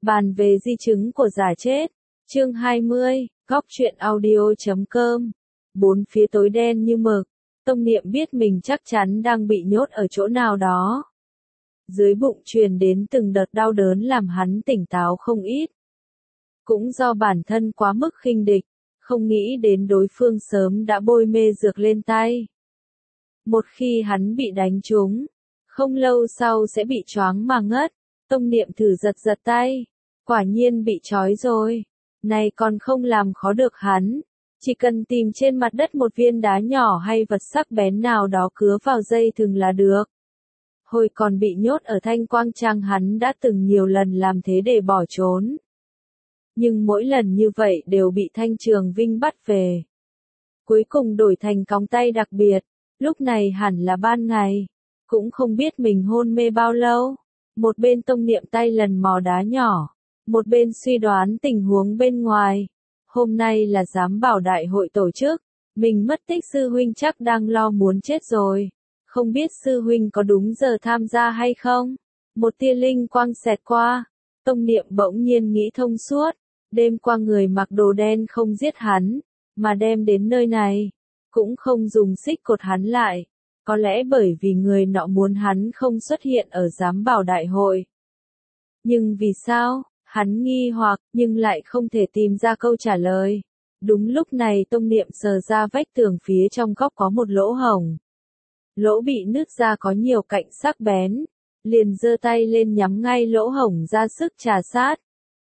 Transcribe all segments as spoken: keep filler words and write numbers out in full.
Bàn về di chứng của giả chết. Chương hai mươi, góc truyện audio chấm com. Bốn phía tối đen như mực. Tông Niệm biết mình chắc chắn đang bị nhốt ở chỗ nào đó. Dưới bụng truyền đến từng đợt đau đớn làm hắn tỉnh táo không ít. Cũng do bản thân quá mức khinh địch, không nghĩ đến đối phương sớm đã bôi mê dược lên tay. Một khi hắn bị đánh trúng, không lâu sau sẽ bị choáng mà ngất. Tông Niệm thử giật giật tay, quả nhiên bị trói rồi. Này còn không làm khó được hắn, chỉ cần tìm trên mặt đất một viên đá nhỏ hay vật sắc bén nào đó cứa vào dây thừng là được. Hồi còn bị nhốt ở Thanh Quang Trang hắn đã từng nhiều lần làm thế để bỏ trốn. Nhưng mỗi lần như vậy đều bị Thanh Trường Vinh bắt về. Cuối cùng đổi thành còng tay đặc biệt, lúc này hẳn là ban ngày. Cũng không biết mình hôn mê bao lâu. Một bên Tông Niệm tay lần mò đá nhỏ, một bên suy đoán tình huống bên ngoài. Hôm nay là giám bảo đại hội tổ chức, mình mất tích sư huynh chắc đang lo muốn chết rồi. Không biết sư huynh có đúng giờ tham gia hay không? Một tia linh quang xẹt qua, Tông Niệm bỗng nhiên nghĩ thông suốt. Đêm qua người mặc đồ đen không giết hắn, mà đem đến nơi này, cũng không dùng xích cột hắn lại. Có lẽ bởi vì người nọ muốn hắn không xuất hiện ở giám bảo đại hội. Nhưng vì sao? Hắn nghi hoặc, nhưng lại không thể tìm ra câu trả lời. Đúng lúc này Tông Niệm sờ ra vách tường phía trong góc có một lỗ hổng. Lỗ bị nứt ra có nhiều cạnh sắc bén, liền giơ tay lên nhắm ngay lỗ hổng ra sức trà sát.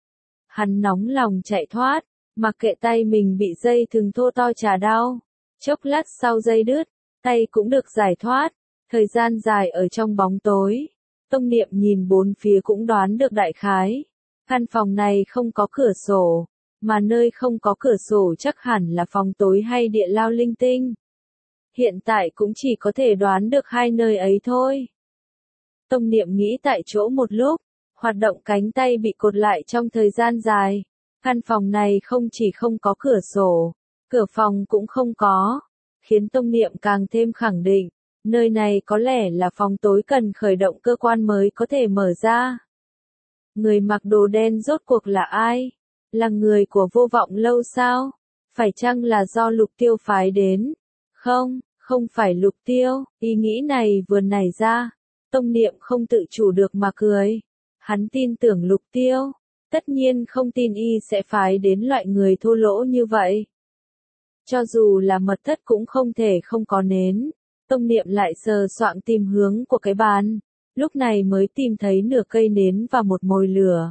Hắn nóng lòng chạy thoát, mặc kệ tay mình bị dây thừng thô to chà đau. Chốc lát sau dây đứt, tay cũng được giải thoát. Thời gian dài ở trong bóng tối, Tông Niệm nhìn bốn phía cũng đoán được đại khái. Căn phòng này không có cửa sổ, mà nơi không có cửa sổ chắc hẳn là phòng tối hay địa lao linh tinh. Hiện tại cũng chỉ có thể đoán được hai nơi ấy thôi. Tông Niệm nghĩ tại chỗ một lúc, hoạt động cánh tay bị cột lại trong thời gian dài. Căn phòng này không chỉ không có cửa sổ, cửa phòng cũng không có, khiến Tông Niệm càng thêm khẳng định, nơi này có lẽ là phòng tối cần khởi động cơ quan mới có thể mở ra. Người mặc đồ đen rốt cuộc là ai? Là người của Vô Vọng Lâu sao? Phải chăng là do Lục Tiêu phái đến? Không, không phải Lục Tiêu. Ý nghĩ này vừa nảy ra, Tông Niệm không tự chủ được mà cười. Hắn tin tưởng Lục Tiêu, tất nhiên không tin y sẽ phái đến loại người thô lỗ như vậy. Cho dù là mật thất cũng không thể không có nến. Tông Niệm lại sờ soạng tìm hướng của cái bàn, lúc này mới tìm thấy nửa cây nến và một mồi lửa.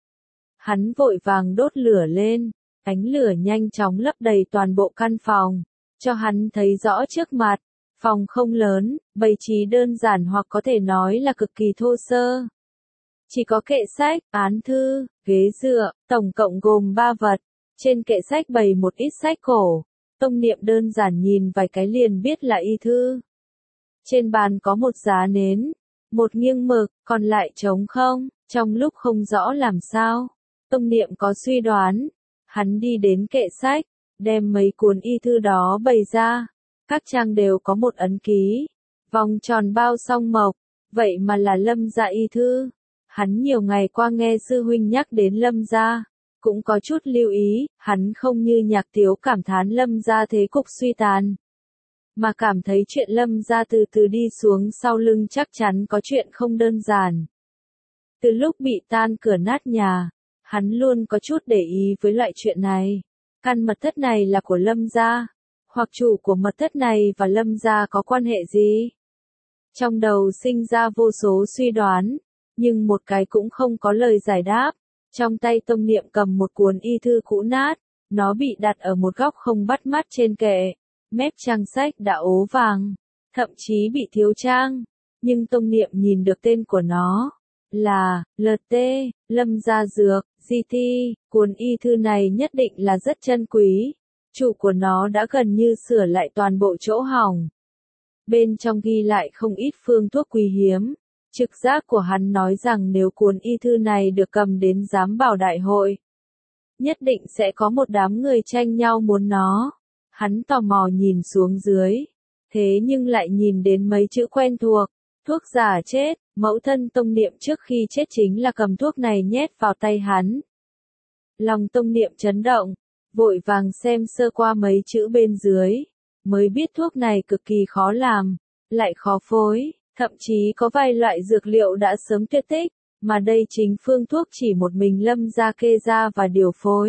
Hắn vội vàng đốt lửa lên, ánh lửa nhanh chóng lấp đầy toàn bộ căn phòng, cho hắn thấy rõ trước mặt. Phòng không lớn, bày trí đơn giản hoặc có thể nói là cực kỳ thô sơ. Chỉ có kệ sách, án thư, ghế dựa, tổng cộng gồm ba vật. Trên kệ sách bày một ít sách cổ. Tông Niệm đơn giản nhìn vài cái liền biết là y thư. Trên bàn có một giá nến, một nghiêng mực, còn lại trống không. Trong lúc không rõ làm sao, Tông Niệm có suy đoán. Hắn đi đến kệ sách, đem mấy cuốn y thư đó bày ra. Các trang đều có một ấn ký, vòng tròn bao song mộc, vậy mà là Lâm gia y thư. Hắn nhiều ngày qua nghe sư huynh nhắc đến Lâm gia, cũng có chút lưu ý, hắn không như Nhạc Thiếu cảm thán Lâm gia thế cục suy tàn, mà cảm thấy chuyện Lâm gia từ từ đi xuống sau lưng chắc chắn có chuyện không đơn giản. Từ lúc bị tan cửa nát nhà, hắn luôn có chút để ý với loại chuyện này. Căn mật thất này là của Lâm gia, hoặc chủ của mật thất này và Lâm gia có quan hệ gì? Trong đầu sinh ra vô số suy đoán, nhưng một cái cũng không có lời giải đáp. Trong tay Tông Niệm cầm một cuốn y thư cũ nát, nó bị đặt ở một góc không bắt mắt trên kệ. Mép trang sách đã ố vàng, thậm chí bị thiếu trang, nhưng Tông Niệm nhìn được tên của nó, là lờ tê, Lâm gia dược, giê tê. Cuốn y thư này nhất định là rất chân quý. Chủ của nó đã gần như sửa lại toàn bộ chỗ hỏng. Bên trong ghi lại không ít phương thuốc quý hiếm. Trực giác của hắn nói rằng nếu cuốn y thư này được cầm đến giám bảo đại hội, nhất định sẽ có một đám người tranh nhau muốn nó. Hắn tò mò nhìn xuống dưới, thế nhưng lại nhìn đến mấy chữ quen thuộc, Thuốc giả chết, mẫu thân Tông Niệm trước khi chết chính là cầm thuốc này nhét vào tay hắn. Lòng Tông Niệm chấn động, vội vàng xem sơ qua mấy chữ bên dưới, mới biết thuốc này cực kỳ khó làm, lại khó phối, thậm chí có vài loại dược liệu đã sớm tuyệt tích, mà đây chính phương thuốc chỉ một mình Lâm gia kê ra và điều phối.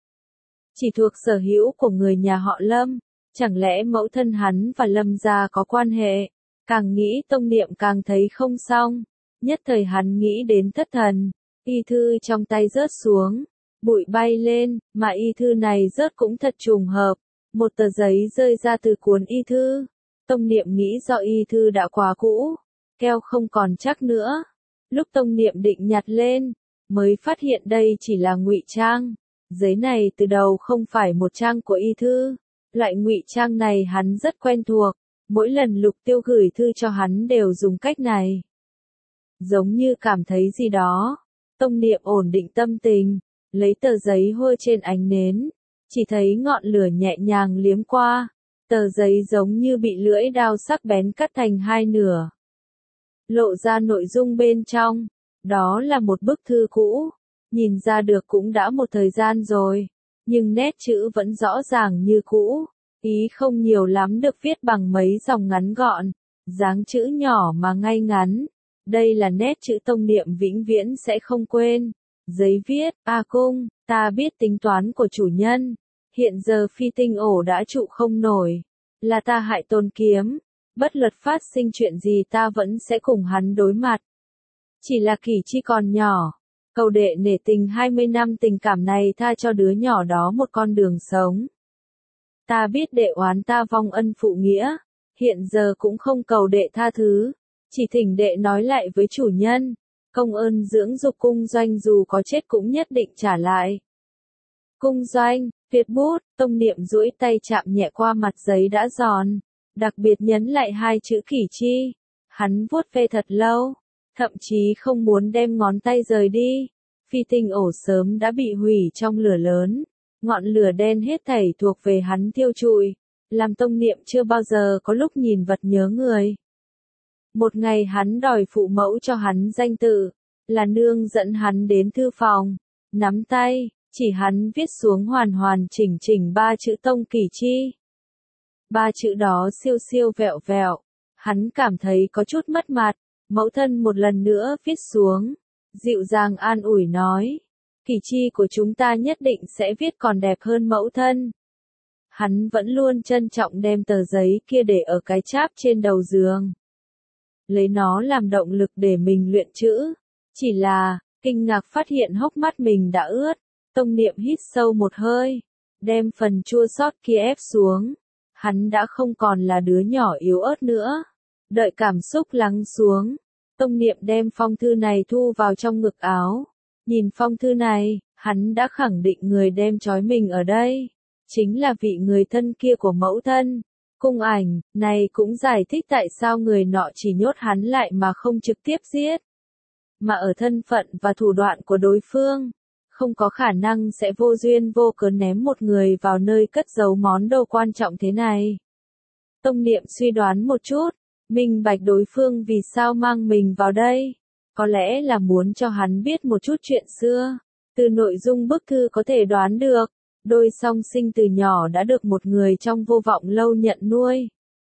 Chỉ thuộc sở hữu của người nhà họ Lâm, chẳng lẽ mẫu thân hắn và Lâm gia có quan hệ? Càng nghĩ Tông Niệm càng thấy không xong, nhất thời hắn nghĩ đến thất thần, y thư trong tay rớt xuống, bụi bay lên, mà y thư này rớt cũng thật trùng hợp, một tờ giấy rơi ra từ cuốn y thư. Tông Niệm nghĩ do y thư đã quá cũ, keo không còn chắc nữa. Lúc Tông Niệm định nhặt lên, mới phát hiện đây chỉ là ngụy trang. Giấy này từ đầu không phải một trang của y thư. Loại ngụy trang này hắn rất quen thuộc, mỗi lần Lục Tiêu gửi thư cho hắn đều dùng cách này. Giống như cảm thấy gì đó, Tông Niệm ổn định tâm tình, lấy tờ giấy hôi trên ánh nến, chỉ thấy ngọn lửa nhẹ nhàng liếm qua, tờ giấy giống như bị lưỡi dao sắc bén cắt thành hai nửa. Lộ ra nội dung bên trong, đó là một bức thư cũ, nhìn ra được cũng đã một thời gian rồi, nhưng nét chữ vẫn rõ ràng như cũ, ý không nhiều lắm được viết bằng mấy dòng ngắn gọn, dáng chữ nhỏ mà ngay ngắn. Đây là nét chữ Tông Niệm vĩnh viễn sẽ không quên. Giấy viết, A Cung, ta biết tính toán của chủ nhân, hiện giờ phi tinh ổ đã trụ không nổi, là ta hại Tôn Kiếm, bất luật phát sinh chuyện gì ta vẫn sẽ cùng hắn đối mặt. Chỉ là Kỷ Chi còn nhỏ, cầu đệ nể tình hai mươi năm tình cảm này tha cho đứa nhỏ đó một con đường sống. Ta biết đệ oán ta vong ân phụ nghĩa, hiện giờ cũng không cầu đệ tha thứ, chỉ thỉnh đệ nói lại với chủ nhân, công ơn dưỡng dục Cung Doanh dù có chết cũng nhất định trả lại. Cung Doanh, viết bút, Tông Niệm duỗi tay chạm nhẹ qua mặt giấy đã giòn, đặc biệt nhấn lại hai chữ Kỷ Chi. Hắn vuốt ve thật lâu, thậm chí không muốn đem ngón tay rời đi. Phi tinh ổ sớm đã bị hủy trong lửa lớn, ngọn lửa đen hết thảy thuộc về hắn thiêu trụi, làm Tông Niệm chưa bao giờ có lúc nhìn vật nhớ người. Một ngày hắn đòi phụ mẫu cho hắn danh tự, là nương dẫn hắn đến thư phòng, nắm tay, chỉ hắn viết xuống hoàn hoàn chỉnh chỉnh ba chữ Tông Kỷ Chi. Ba chữ đó siêu siêu vẹo vẹo, hắn cảm thấy có chút mất mặt, mẫu thân một lần nữa viết xuống, dịu dàng an ủi nói, Kỷ Chi của chúng ta nhất định sẽ viết còn đẹp hơn mẫu thân. Hắn vẫn luôn trân trọng đem tờ giấy kia để ở cái cháp trên đầu giường, lấy nó làm động lực để mình luyện chữ. Chỉ là, kinh ngạc phát hiện hốc mắt mình đã ướt, Tông Niệm hít sâu một hơi, đem phần chua xót kia ép xuống. Hắn đã không còn là đứa nhỏ yếu ớt nữa. Đợi cảm xúc lắng xuống, Tông Niệm đem phong thư này thu vào trong ngực áo. Nhìn phong thư này, hắn đã khẳng định người đem trói mình ở đây chính là vị người thân kia của mẫu thân. Cung Ảnh, này cũng giải thích tại sao người nọ chỉ nhốt hắn lại mà không trực tiếp giết. Mà ở thân phận và thủ đoạn của đối phương, không có khả năng sẽ vô duyên vô cớ ném một người vào nơi cất giấu món đồ quan trọng thế này. Tông Niệm suy đoán một chút, minh bạch đối phương vì sao mang mình vào đây. Có lẽ là muốn cho hắn biết một chút chuyện xưa. Từ nội dung bức thư có thể đoán được, đôi song sinh từ nhỏ đã được một người trong Vô Vọng Lâu nhận nuôi.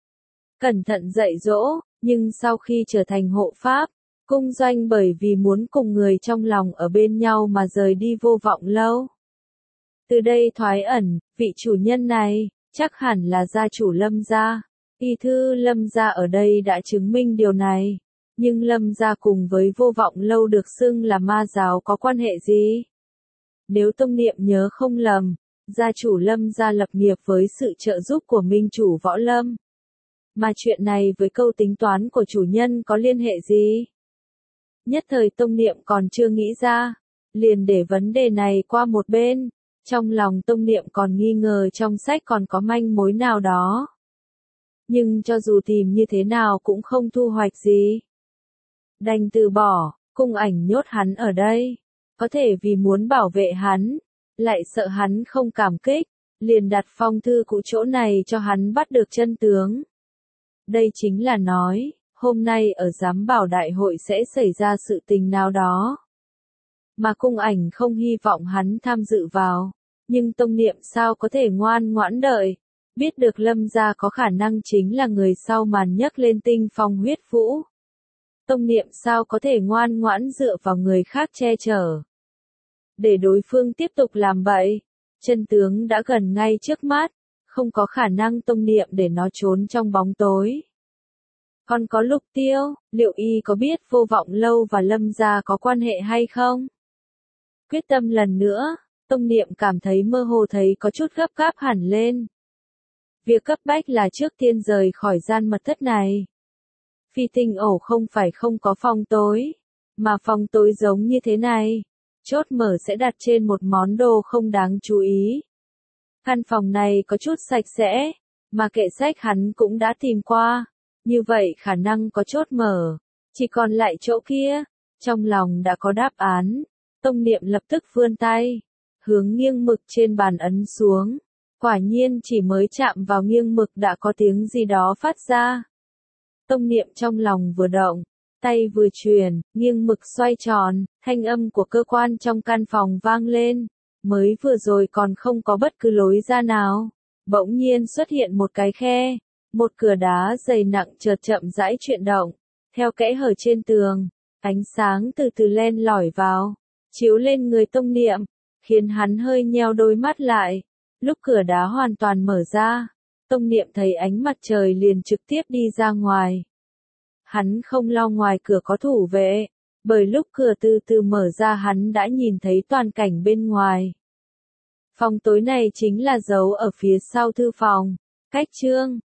Cẩn thận dạy dỗ, nhưng sau khi trở thành hộ pháp, Cung Doanh bởi vì muốn cùng người trong lòng ở bên nhau mà rời đi Vô Vọng Lâu. Từ đây thoái ẩn, vị chủ nhân này, chắc hẳn là gia chủ Lâm gia. Y thư Lâm gia ở đây đã chứng minh điều này. Nhưng Lâm gia cùng với Vô Vọng Lâu được xưng là ma giáo có quan hệ gì? Nếu Tông Niệm nhớ không lầm, gia chủ Lâm gia lập nghiệp với sự trợ giúp của minh chủ Võ Lâm. Mà chuyện này với câu tính toán của chủ nhân có liên hệ gì? Nhất thời Tông Niệm còn chưa nghĩ ra, liền để vấn đề này qua một bên. Trong lòng Tông Niệm còn nghi ngờ trong sách còn có manh mối nào đó. Nhưng cho dù tìm như thế nào cũng không thu hoạch gì. Đành từ bỏ, Cung Ảnh nhốt hắn ở đây. Có thể vì muốn bảo vệ hắn, lại sợ hắn không cảm kích, liền đặt phong thư cũ chỗ này cho hắn bắt được chân tướng. Đây chính là nói, hôm nay ở giám bảo đại hội sẽ xảy ra sự tình nào đó. Mà cung ảnh không hy vọng hắn tham dự vào, nhưng Tông Niệm sao có thể ngoan ngoãn đợi, biết được Lâm gia có khả năng chính là người sau màn nhấc lên tinh phong huyết vũ. Tông Niệm sao có thể ngoan ngoãn dựa vào người khác che chở, để đối phương tiếp tục làm bậy. Chân tướng đã gần ngay trước mắt, không có khả năng Tông Niệm để nó trốn trong bóng tối. Còn có Lục Tiêu, liệu y có biết Vô Vọng Lâu và Lâm gia có quan hệ hay không? Quyết tâm lần nữa, Tông Niệm cảm thấy mơ hồ thấy có chút gấp gáp hẳn lên. Việc cấp bách là trước tiên rời khỏi gian mật thất này. Phi tinh ổ không phải không có phòng tối, mà phòng tối giống như thế này. Chốt mở sẽ đặt trên một món đồ không đáng chú ý. Căn phòng này có chút sạch sẽ, mà kệ sách hắn cũng đã tìm qua. Như vậy khả năng có chốt mở, chỉ còn lại chỗ kia. Trong lòng đã có đáp án, Tông Niệm lập tức vươn tay, hướng nghiêng mực trên bàn ấn xuống. Quả nhiên chỉ mới chạm vào nghiêng mực đã có tiếng gì đó phát ra. Tông Niệm trong lòng vừa động, tay vừa truyền, nghiêng mực xoay tròn, thanh âm của cơ quan trong căn phòng vang lên. Mới vừa rồi còn không có bất cứ lối ra nào, bỗng nhiên xuất hiện một cái khe, một cửa đá dày nặng chợt chậm rãi chuyển động, theo kẽ hở trên tường, ánh sáng từ từ len lỏi vào, chiếu lên người Tông Niệm, khiến hắn hơi nheo đôi mắt lại. Lúc cửa đá hoàn toàn mở ra, Tông Niệm thấy ánh mặt trời liền trực tiếp đi ra ngoài. Hắn không lo ngoài cửa có thủ vệ, bởi lúc cửa từ từ mở ra hắn đã nhìn thấy toàn cảnh bên ngoài. Phòng tối này chính là giấu ở phía sau thư phòng, cách chương.